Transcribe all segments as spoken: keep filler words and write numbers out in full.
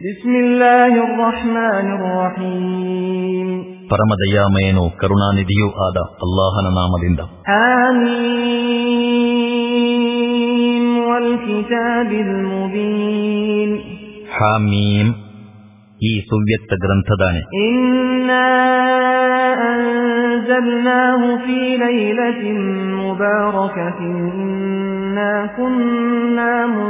ಬಿಸ್ಮಿಲ್ಲಾಹಿರ್ ರಹ್ಮಾನಿರ್ ರಹೀಮ್. ಪರಮದಯಾಮಯನು ಕರುಣಾನಿಧಿಯೂ ಆದ ಅಲ್ಲಾಹನ ನಾಮದಿಂದ. ಆಮೀನ್ ವಲ್ ಕಿತಾಬಿಲ್ ಮುಬೀನ್. ಹಾಮೀಮ್, ಈ ಸುವ್ಯಕ್ತ ಗ್ರಂಥದಾನೆ. ಇನ್ನಾ ಅನ್ಜಲ್ನಾಹು ಫೀ ಲೈಲತಿನ್ ಮುಬಾರಕತಿನ್ ಇನ್ನಾ ಕುನ್ನಾ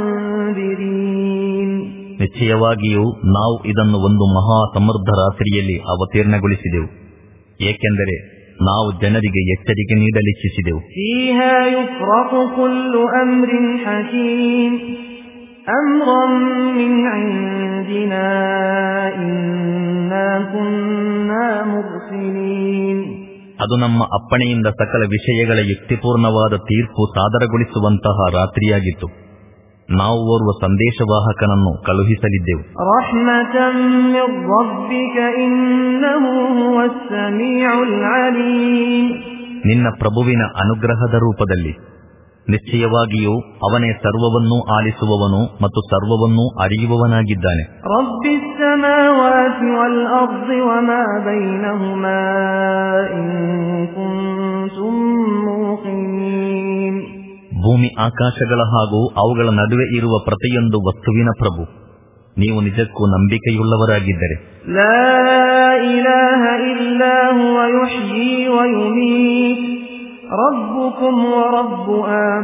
ಮುಂದಿರೀನ್. ನಿಶ್ಚಯವಾಗಿಯೂ ನಾವು ಇದನ್ನು ಒಂದು ಮಹಾ ಸಮೃದ್ಧ ರಾತ್ರಿಯಲ್ಲಿ ಅವತೀರ್ಣಗೊಳಿಸಿದೆವು, ಏಕೆಂದರೆ ನಾವು ಜನರಿಗೆ ಎಚ್ಚರಿಕೆ ನೀಡಲಿಚ್ಛಿಸಿದೆವು. ಫೀಹಾ ಯುಫ್ರಕು ಕುಲ್ಲು ಅಮ್ರಿನ್ ಹಕೀಮ್ ಅಮ್ರನ್ ಮಿನ್ ಇಂದಿನಾ ಇನ್ನಾ ಕುನ್ನಾ ಮುರ್ಸಿಲೀನ್. ಅದು ನಮ್ಮ ಅಪ್ಪಣೆಯಿಂದ ಸಕಲ ವಿಷಯಗಳ ಯುಕ್ತಿಪೂರ್ಣವಾದ ತೀರ್ಪು ಸಾದರಗೊಳಿಸುವಂತಹ ರಾತ್ರಿಯಾಗಿತ್ತು. ನಾವು ಓರ್ವ ಸಂದೇಶವಾಹಕನನ್ನು ಕಳುಹಿಸಲಿದ್ದೆವು. ರಹ್ಮತನ್ ಮಿರ್ ರಬ್ಬಿಕ ಇನ್ನಹು ಹುವಸ್ ಸಮೀಉಲ್ ಅಲೀಮ್. ನಿನ್ನ ಪ್ರಭುವಿನ ಅನುಗ್ರಹದ ರೂಪದಲ್ಲಿ, ನಿಶ್ಚಯವಾಗಿಯೂ ಅವನೇ ಸರ್ವವನ್ನೂ ಆಲಿಸುವವನು ಮತ್ತು ಸರ್ವವನ್ನೂ ಅರಿಯುವವನಾಗಿದ್ದಾನೆ. ರಬ್ಬಿಸ್ ಸಮಾವಾತಿ ವಲ್ ಅರ್ದಿ ವಮಾ ಬೈನಹುಮಾ ಇನ್ ಕುಂತುಂ ಮೂಕಿನೀನ್. ಭೂಮಿ ಆಕಾಶಗಳ ಹಾಗೂ ಅವುಗಳ ನಡುವೆ ಇರುವ ಪ್ರತಿಯೊಂದು ವಸ್ತುವಿನ ಪ್ರಭು, ನೀವು ನಿಜಕ್ಕೂ ನಂಬಿಕೆಯುಳ್ಳವರಾಗಿದ್ದರೆ. ಲಾ ಇಲಾಹ ಇಲ್ಲಾ ಹುವ ಯುಹ್ಯೀ ವ ಯುಮೀತ್ ರಬ್ಬುಕುಂ ವ ರಬ್ಬು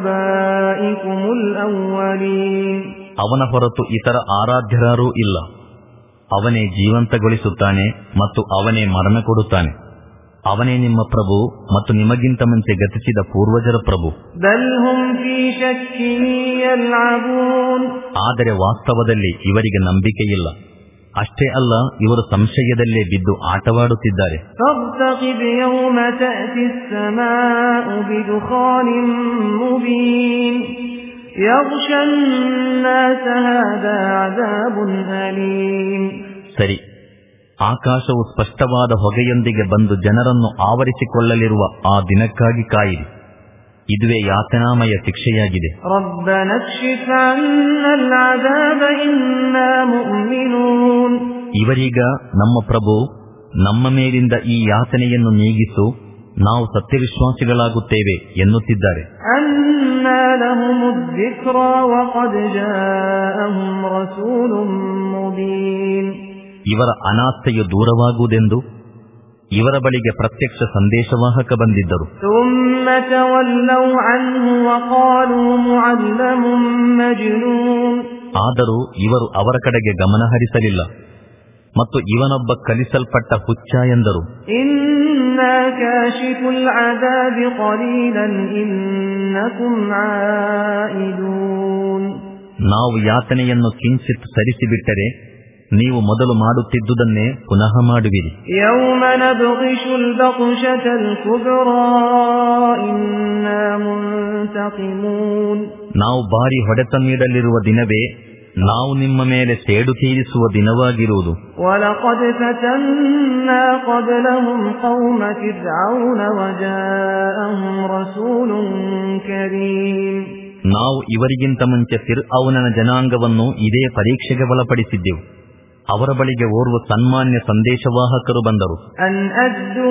ಆಬಾಯಿಕುಮುಲ್ ಅವ್ವಲೀನ್. ಅವನ ಹೊರತು ಇತರ ಆರಾಧ್ಯರಾರೂ ಇಲ್ಲ. ಅವನೇ ಜೀವಂತಗೊಳಿಸುತ್ತಾನೆ ಮತ್ತು ಅವನೇ ಮರಣ ಕೊಡುತ್ತಾನೆ. ಅವನೇ ನಿಮ್ಮ ಪ್ರಭು ಮತ್ತು ನಿಮಗಿಂತ ಮುಂಚೆ ಗತಿಸಿದ ಪೂರ್ವಜರ ಪ್ರಭು. ಬಲ್ ಹುಂ ಫೀ ಶಕ್ಕಿನ್ ಯಲ್ಅಬೂನ್. ಆದರೆ ವಾಸ್ತವದಲ್ಲಿ ಇವರಿಗೆ ನಂಬಿಕೆಯಿಲ್ಲ. ಅಷ್ಟೇ ಅಲ್ಲ, ಇವರು ಸಂಶಯದಲ್ಲೇ ಬಿದ್ದು ಆಟವಾಡುತ್ತಿದ್ದಾರೆ. ಫರ್ತಖಿಬ್ ಯೌಮ ತಅತಿಸ್ ಸಮಾഉ ಬಿದುಖಾನಿನ್ ಮುಬೀನ್ ಯಗ್ಶನ್ ನಾಸ ಹಾದಾ ಅದಾಬುನ್ ಅಲೀಮ್. ಸರಿ, ಆಕಾಶವು ಸ್ಪಷ್ಟವಾದ ಹೊಗೆಯೊಂದಿಗೆ ಬಂದು ಜನರನ್ನು ಆವರಿಸಿಕೊಳ್ಳಲಿರುವ ಆ ದಿನಕ್ಕಾಗಿ ಕಾಯಿರಿ. ಇದುವೇ ಯಾತನಾಮಯ ಶಿಕ್ಷೆಯಾಗಿದೆ. ರಬ್ಬನಾ ಕ್ಶಿಫ್ ಅನ್ನಲ್ ಅದಾಬ ಇನ್ನಾ ಮುಅ್ಮಿನೂನ್. ಇವರೀಗ ನಮ್ಮ ಪ್ರಭು, ನಮ್ಮ ಮೇಲಿಂದ ಈ ಯಾತನೆಯನ್ನು ನೀಗಿಸು, ನಾವು ಸತ್ಯವಿಶ್ವಾಸಿಗಳಾಗುತ್ತೇವೆ ಎನ್ನುತ್ತಿದ್ದಾರೆ. ಅನ್ನಾ ಲಹುಮುದ್ ದಿಕ್ರಾ ವಖದ್ ಜಾಅಹುಂ ರಸೂಲುಂ ಮುಬೀನ್. ಇವರ ಅನಾಸ್ಥೆಯು ದೂರವಾಗುವುದೆಂದು ಇವರ ಬಳಿಗೆ ಪ್ರತ್ಯಕ್ಷ ಸಂದೇಶವಾಹಕ ಬಂದಿದ್ದರು. ಥುಮ್ಮ ತವಲ್ಲೌ ಅನ್ಹು ವಖಾಲೂ ಮುಅಲ್ಲಮುನ್ ಮಜ್ನೂನ್. ಆದರೂ ಇವರು ಅವರ ಕಡೆಗೆ ಗಮನ ಹರಿಸಲಿಲ್ಲ ಮತ್ತು ಇವನೊಬ್ಬ ಕಲಿಸಲ್ಪಟ್ಟ ಹುಚ್ಚ ಎಂದರು. ಇನ್ನಾ ಕಾಶಿಫುಲ್ ಅದಾಬಿ ಖಲೀಲನ್ ಇನ್ನಕುಂ ಆಯಿದೂನ್. ನಾವು ಯಾತನೆಯನ್ನು ಕಿಂಚಿತ್ ಸರಿಸಿಬಿಟ್ಟರೆ ನೀವು ಮೊದಲು ಮಾಡುತ್ತಿದ್ದುದನ್ನೇ ಪುನಃ ಮಾಡುವಿರಿ. ಯೌಮ ನಬ್ಗಿಶುಲ್ ಬಗ್ಶತಲ್ ಕುಬ್ರಾ ಇನ್ನಾ ಮುಂತಕಿಮೂನ್. ನಾವು ಭಾರಿ ಹೊಡೆತ ನೀಡಲಿರುವ ದಿನವೇ ನಾವು ನಿಮ್ಮ ಮೇಲೆ ಸೇಡು ತೀರಿಸುವ ದಿನವಾಗಿರುವುದು. ವಲಕದ್ ಫತನ್ನಾ ಕಬ್ಲಹುಂ ಕೌಮ ಫಿರ್ಔನ ವಜಾಅಹುಂ ರಸೂಲುನ್ ಕರೀಮ್. ನಾವು ಇವರಿಗಿಂತ ಮುಂಚೆ ಫಿರ್ಔನನ ಜನಾಂಗವನ್ನು ಇದೇ ಪರೀಕ್ಷೆಗೆ ಒಳಪಡಿಸಿದ್ದೆವು. ಅವರ ಬಳಿಗೆ ಓರ್ವ ಸನ್ಮಾನ್ಯ ಸಂದೇಶವಾಹಕರು ಬಂದರು. ಅನ್ ಅದ್ದೂ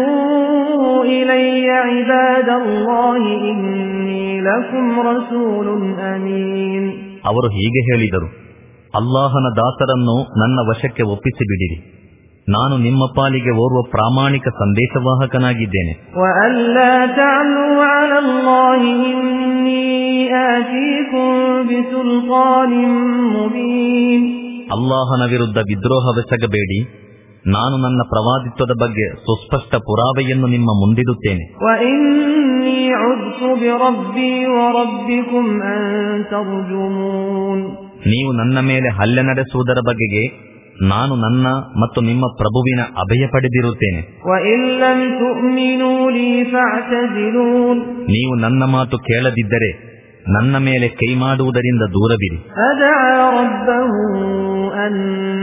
ಇಲಯ್ಯ ಇಬಾದಲ್ಲಾಹಿ ಇನ್ನೀ ಲಕುಂ ರಸೂಲುನ್ ಅಮೀನ್. ಅವರು ಹೀಗೆ ಹೇಳಿದರು, ಅಲ್ಲಾಹನ ದಾಸರನ್ನು ನನ್ನ ವಶಕ್ಕೆ ಒಪ್ಪಿಸಿಬಿಡಿರಿ, ನಾನು ನಿಮ್ಮ ಪಾಲಿಗೆ ಓರ್ವ ಪ್ರಾಮಾಣಿಕ ಸಂದೇಶವಾಹಕನಾಗಿದ್ದೇನೆ. ವಅಲ್ಲಾ ತಅಲೂ ಅಲಲ್ಲಾಹಿ ಇನ್ನೀ ಆತೀಕುಂ ಬಿಸುಲ್ತಾನಿನ್ ಮುಬೀನ್. ಅಲ್ಲಾಹನ ವಿರುದ್ಧ ವಿದ್ರೋಹವೆಸಗಬೇಡಿ, ನಾನು ನನ್ನ ಪ್ರವಾದಿತ್ವದ ಬಗ್ಗೆ ಸುಸ್ಪಷ್ಟ ಪುರಾವೆಯನ್ನು ನಿಮ್ಮ ಮುಂದಿಡುತ್ತೇನೆ. ವಇನ್ನೀ ಉದ್ತು ಬಿರಬ್ಬಿ ವರಬ್ಬಿಕುಂ ಅನ್ ತರ್ಜುಮೂನ್. ನೀವು ನನ್ನ ಮೇಲೆ ಹಲ್ಲೆ ನಡೆಸುವುದರ ಬಗೆಗೆ ನಾನು ನನ್ನ ಮತ್ತು ನಿಮ್ಮ ಪ್ರಭುವಿನ ಅಭಯ ಪಡೆದಿರುತ್ತೇನೆ. ವಇನ್ ಲಂ ತು'ಮಿನೂ ಲೀ ಫಅ್ತಜಿಲೂನ್. ನೀವು ನನ್ನ ಮಾತು ಕೇಳದಿದ್ದರೆ ನನ್ನ ಮೇಲೆ ಕೈ ಮಾಡುವುದರಿಂದ ದೂರವಿರಿ. ಫದಆ ರಬ್ಬಹು ಅನ್ನ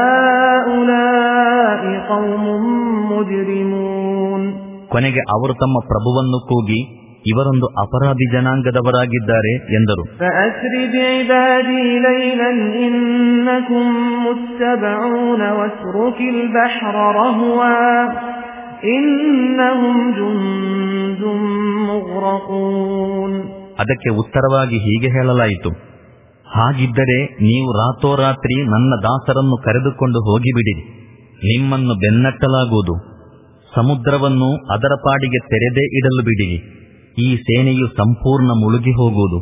ಹಾಉಲಾಇ ಕೌಮುನ್ ಮುಜ್ರಿಮೂನ್. ಕೊನೆಗೆ ಅವರು ತಮ್ಮ ಪ್ರಭುವನ್ನು ಕೂಗಿ, ಇವರೊಂದು ಅಪರಾಧಿ ಜನಾಂಗದವರಾಗಿದ್ದಾರೆ ಎಂದರು. ಅದಕ್ಕೆ ಉತ್ತರವಾಗಿ ಹೀಗೆ ಹೇಳಲಾಯಿತು, ಹಾಗಿದ್ದರೆ ನೀವು ರಾತೋರಾತ್ರಿ ನನ್ನ ದಾಸರನ್ನು ಕರೆದುಕೊಂಡು ಹೋಗಿಬಿಡಿರಿ, ನಿಮ್ಮನ್ನು ಬೆನ್ನಟ್ಟಲಾಗುವುದು. ಸಮುದ್ರವನ್ನು ಅದರ ಪಾಡಿಗೆ ತೆರೆದೇ ಇಡಲು ಬಿಡಿರಿ, ಈ ಸೇನೆಯು ಸಂಪೂರ್ಣ ಮುಳುಗಿ ಹೋಗುವುದು.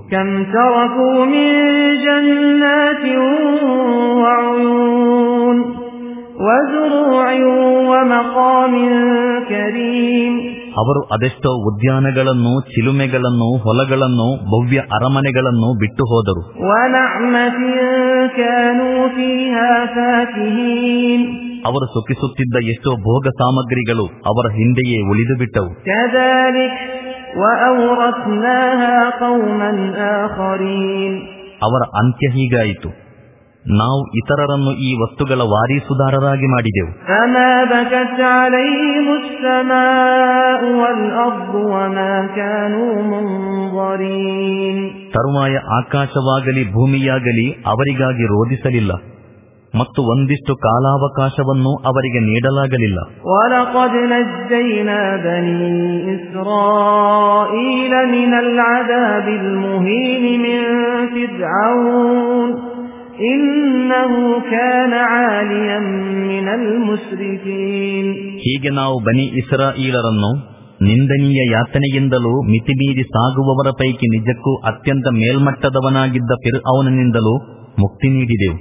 ಅವರು ಅದೆಷ್ಟೋ ಉದ್ಯಾನಗಳನ್ನು, ಚಿಲುಮೆಗಳನ್ನು, ಹೊಲಗಳನ್ನು, ಭವ್ಯ ಅರಮನೆಗಳನ್ನು ಬಿಟ್ಟು ಹೋದರು. ಅವರು ಸುಖಿಸುತ್ತಿದ್ದ ಎಷ್ಟೋ ಭೋಗ ಸಾಮಗ್ರಿಗಳು ಅವರ ಹಿಂದೆಯೇ ಉಳಿದು ಬಿಟ್ಟವು. ಅವರ ಅಂತ್ಯ ಹೀಗಾಯಿತು, ನಾವು ಇತರರನ್ನು ಈ ವಸ್ತುಗಳ ವಾರೀಸುದಾರರಾಗಿ ಮಾಡಿದೆವು. ತರುವಾಯ ಆಕಾಶವಾಗಲಿ ಭೂಮಿಯಾಗಲಿ ಅವರಿಗಾಗಿ ರೋಧಿಸಲಿಲ್ಲ ಮತ್ತು ಒಂದಿಷ್ಟು ಕಾಲಾವಕಾಶವನ್ನು ಅವರಿಗೆ ನೀಡಲಾಗಲಿಲ್ಲ. ಹೀಗೆ ನಾವು ಬನಿ ಇಸ್ರಾಯೀಲರನ್ನು ನಿಂದನೀಯ ಯಾತನೆಯಿಂದಲೂ ಮಿತಿಮೀರಿ ಸಾಗುವವರ ಪೈಕಿ ನಿಜಕ್ಕೂ ಅತ್ಯಂತ ಮೇಲ್ಮಟ್ಟದವನಾಗಿದ್ದ ಫಿರ್ಔನನಿಂದಲೂ ಮುಕ್ತಿ ನೀಡಿದೆವು.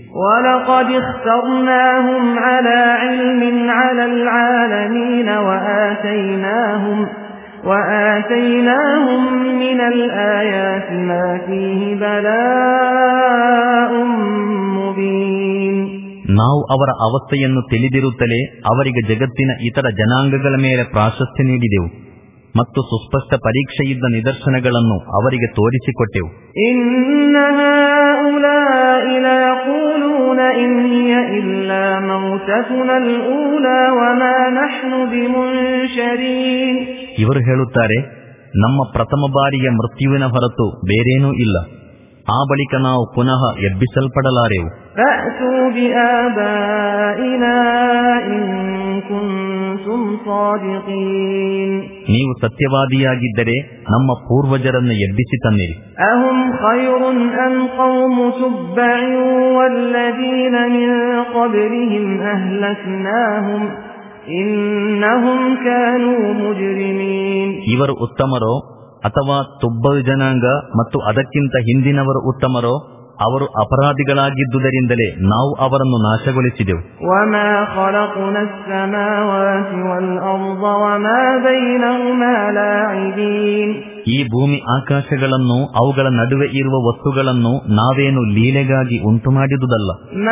ನಾವು ಅವರ ಅವಸ್ಥೆಯನ್ನು ತಿಳಿದಿರುತ್ತಲೇ ಅವರಿಗೆ ಜಗತ್ತಿನ ಇತರ ಜನಾಂಗಗಳ ಮೇಲೆ ಪ್ರಾಶಸ್ತ್ಯ ನೀಡಿದೆವು ಮತ್ತು ಸುಸ್ಪಷ್ಟ ಪರೀಕ್ಷೆಯಿದ್ದ ನಿದರ್ಶನಗಳನ್ನು ಅವರಿಗೆ ತೋರಿಸಿಕೊಟ್ಟೆವು. ಇವರು ಹೇಳುತ್ತಾರೆ, ನಮ್ಮ ಪ್ರಥಮ ಬಾರಿಯ ಮೃತ್ಯುವಿನ ಹೊರತು ಬೇರೇನೂ ಇಲ್ಲ, ಆ ಬಳಿಕ ನಾವು ಪುನಃ ಎಬ್ಬಿಸಲ್ಪಡಲಾರೆವು. ನೀವು ಸತ್ಯವಾದಿಯಾಗಿದ್ದರೆ ನಮ್ಮ ಪೂರ್ವಜರನ್ನು ಎಬ್ಬಿಸಿ ತನ್ನಿರಿ. ಇವರು ಉತ್ತಮರೋ ಅಥವಾ ತುಬ್ಬ ಜನಾಂಗ ಮತ್ತು ಅದಕ್ಕಿಂತ ಹಿಂದಿನವರು ಉತ್ತಮರೋ? ಅವರು ಅಪರಾಧಿಗಳಾಗಿದ್ದುದರಿಂದಲೇ ನಾವು ಅವರನ್ನು ನಾಶಗೊಳಿಸಿದೆವು. ಈ ಭೂಮಿ ಆಕಾಶಗಳನ್ನು ಅವುಗಳ ನಡುವೆ ಇರುವ ವಸ್ತುಗಳನ್ನು ನಾವೇನು ಲೀಲೆಗಾಗಿ ಉಂಟು ಮಾಡಿದುದಲ್ಲ.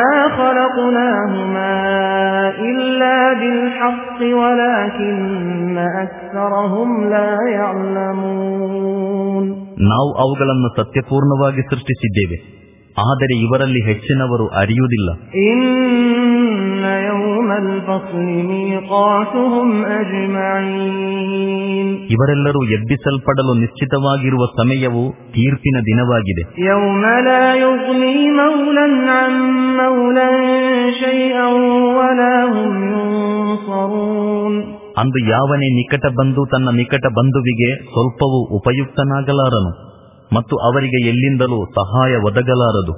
ನಾವು ಅವುಗಳನ್ನು ಸತ್ಯಪೂರ್ಣವಾಗಿ ಸೃಷ್ಟಿಸಿದ್ದೇವೆ, ಆದರೆ ಇವರಲ್ಲಿ ಹೆಚ್ಚಿನವರು ಅರಿಯುವುದಿಲ್ಲ. ಇವರೆಲ್ಲರೂ ಎಬ್ಬಿಸಲ್ಪಡಲು ನಿಶ್ಚಿತವಾಗಿರುವ ಸಮಯವು ತೀರ್ಪಿನ ದಿನವಾಗಿದೆ. ಅಂದು ಯಾವನೇ ನಿಕಟ ಬಂಧು ತನ್ನ ನಿಕಟ ಬಂಧುವಿಗೆ ಸ್ವಲ್ಪವೂ ಉಪಯುಕ್ತನಾಗಲಾರನು ಮತ್ತು ಅವರಿಗೆ ಎಲ್ಲಿಂದಲೂ ಸಹಾಯ ಒದಗಲಾರದು.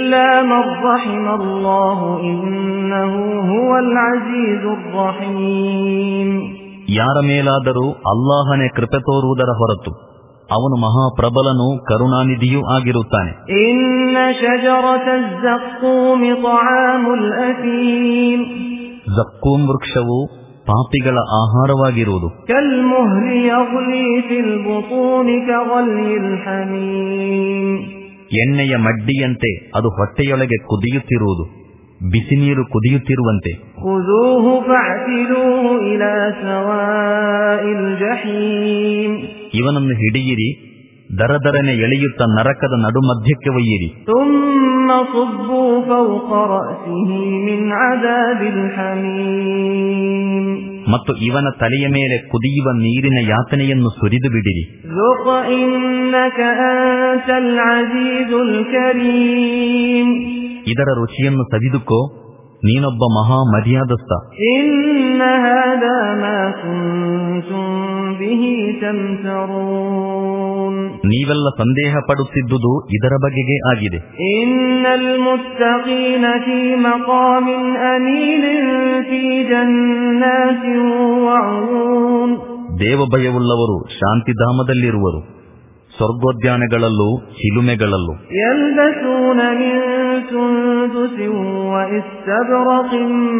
ಯಾರ ಮೇಲಾದರೂ ಅಲ್ಲಾಹನೇ ಕೃಪೆ ತೋರುವುದರ ಹೊರತು ಅವನು ಮಹಾಪ್ರಬಲನೂ ಕರುಣಾನಿಧಿಯೂ ಆಗಿರುತ್ತಾನೆ. ಜಕ್ಕೂಮ್ ವೃಕ್ಷವು ಪಾಪಿಗಳ ಆಹಾರವಾಗಿರುವುದು. ಎಣ್ಣೆಯ ಮಡ್ಡಿಯಂತೆ ಅದು ಹೊಟ್ಟೆಯೊಳಗೆ ಕುದಿಯುತ್ತಿರುವುದು, ಬಿಸಿ ನೀರು ಕುದಿಯುತ್ತಿರುವಂತೆ. ಇವನನ್ನು ಹಿಡಿಯಿರಿ, ದರದರನೆ ಎಳೆಯುತ್ತ ನರಕದ ನಡುಮಧ್ಯಕ್ಕೆ ಒಯ್ಯಿರಿ. ಮತ್ತು ಇವನ ತಲೆಯ ಮೇಲೆ ಕುದಿಯುವ ನೀರಿನ ಯಾತನೆಯನ್ನು ಸುರಿದು ಬಿಡಿರಿ. ذُقْ إِنَّكَ أَنْتَ الْعَزِيزُ الْكَرِيمُ. ಇದರ ರುಚಿಯನ್ನು ಸವಿದುಕೋ, ನೀನೊಬ್ಬ ಮಹಾ ಮರ್ಯಾದಸ್ಥ. إِنَّ هَذَا مَا كُنْتُمْ بِهِ تَمْتَرُونَ. ನೀವೆಲ್ಲ ಸಂದೇಹ ಪಡುತ್ತಿದ್ದುದು ಇದರ ಬಗೆಗೆ ಆಗಿದೆ. إِنَّ الْمُتَّقِينَ فِي مَقَامٍ أَمِينٍ فِي جَنَّاتٍ وَعُيُونٍ. ದೇವಭಯವುಳ್ಳವರು ಶಾಂತಿಧಾಮದಲ್ಲಿರುವರು, ಸ್ವರ್ಗೋದ್ಯಾನಗಳಲ್ಲೂ ಚಿಲುಮೆಗಳಲ್ಲೂ. يَلْبَسُونَ مِن سُندُسٍ وَإِسْتَبْرَقٍ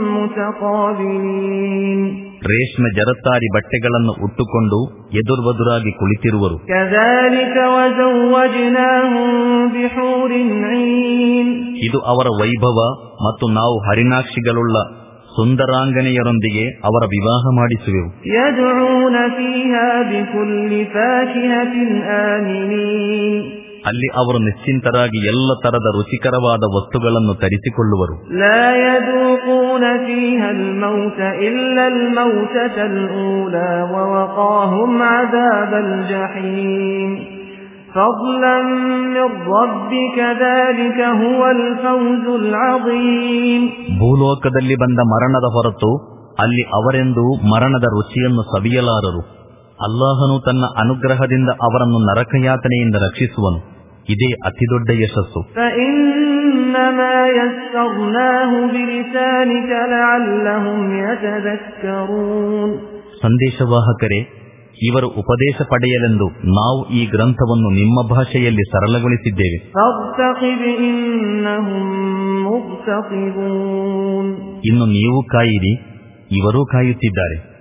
مُتَقَابِلِينَ. ರೇಷ್ಮೆ ಜರತಾರಿ ಬಟ್ಟೆಗಳನ್ನು ಉಟ್ಟುಕೊಂಡು ಎದುರ್ಬದುರಾಗಿ ಕುಳಿತಿರುವರು. كَذَلِكَ وَزَوَّجْنَاهُم بِحُورٍ عِينٍ. ಇದು ಅವರ ವೈಭವ, ಮತ್ತು ನಾವು ಹರಿಣಾಕ್ಷಿಗಳುಳ್ಳ ಸುಂದರಾಂಗನೆಯರೊಂದಿಗೆ ಅವರ ವಿವಾಹ ಮಾಡಿಸುವೆವು. يَدْعُونَ فِيهَا بِكُلِّ فَاكِهَةٍ آمِنِينَ. ಅಲ್ಲಿ ಅವರು ನಿಶ್ಚಿಂತರಾಗಿ ಎಲ್ಲ ತರದ ರುಚಿಕರವಾದ ವಸ್ತುಗಳನ್ನು ತರಿಸಿಕೊಳ್ಳುವರು. لَا يَذُوقُونَ فِيهَا الْمَوْتَ إِلَّا الْمَوْتَةَ الْأُولَى وَوَقَاهُمْ عَذَابَ الْجَحِيمِ. فَضْلًا مِّن رَّبِّكَ ذَلِكَ هُوَ الْفَوْزُ الْعَظِيمُ. ಭೂಲೋಕದಲ್ಲಿ ಬಂದ ಮರಣದ ಹೊರತು ಅಲ್ಲಿ ಅವರೆಂದು ಮರಣದ ರುಚಿಯನ್ನು ಸವಿಯಲಾರರು. ಅಲ್ಲಾಹನು ತನ್ನ ಅನುಗ್ರಹದಿಂದ ಅವರನ್ನು ನರಕಯಾತನೆಯಿಂದ ರಕ್ಷಿಸುವನು. ಇದೇ ಅತಿದೊಡ್ಡ ಯಶಸ್ಸು. فَإِنَّمَا يَسَّرْنَاهُ بِلِسَانِكَ لَعَلَّهُمْ يَتَذَكَّرُونَ. ಸಂದೇಶವಾಹಕರೇ, ಇವರು ಉಪದೇಶ ಪಡೆಯಲೆಂದು ನಾವು ಈ ಗ್ರಂಥವನ್ನು ನಿಮ್ಮ ಭಾಷೆಯಲ್ಲಿ ಸರಳಗೊಳಿಸಿದ್ದೇವೆ. فَارْتَقِبْ إِنَّهُمْ مُرْتَقِبُونَ. ಇನ್ನು ನೀವು ಕಾಯಿರಿ, ಇವರೂ ಕಾಯುತ್ತಿದ್ದಾರೆ.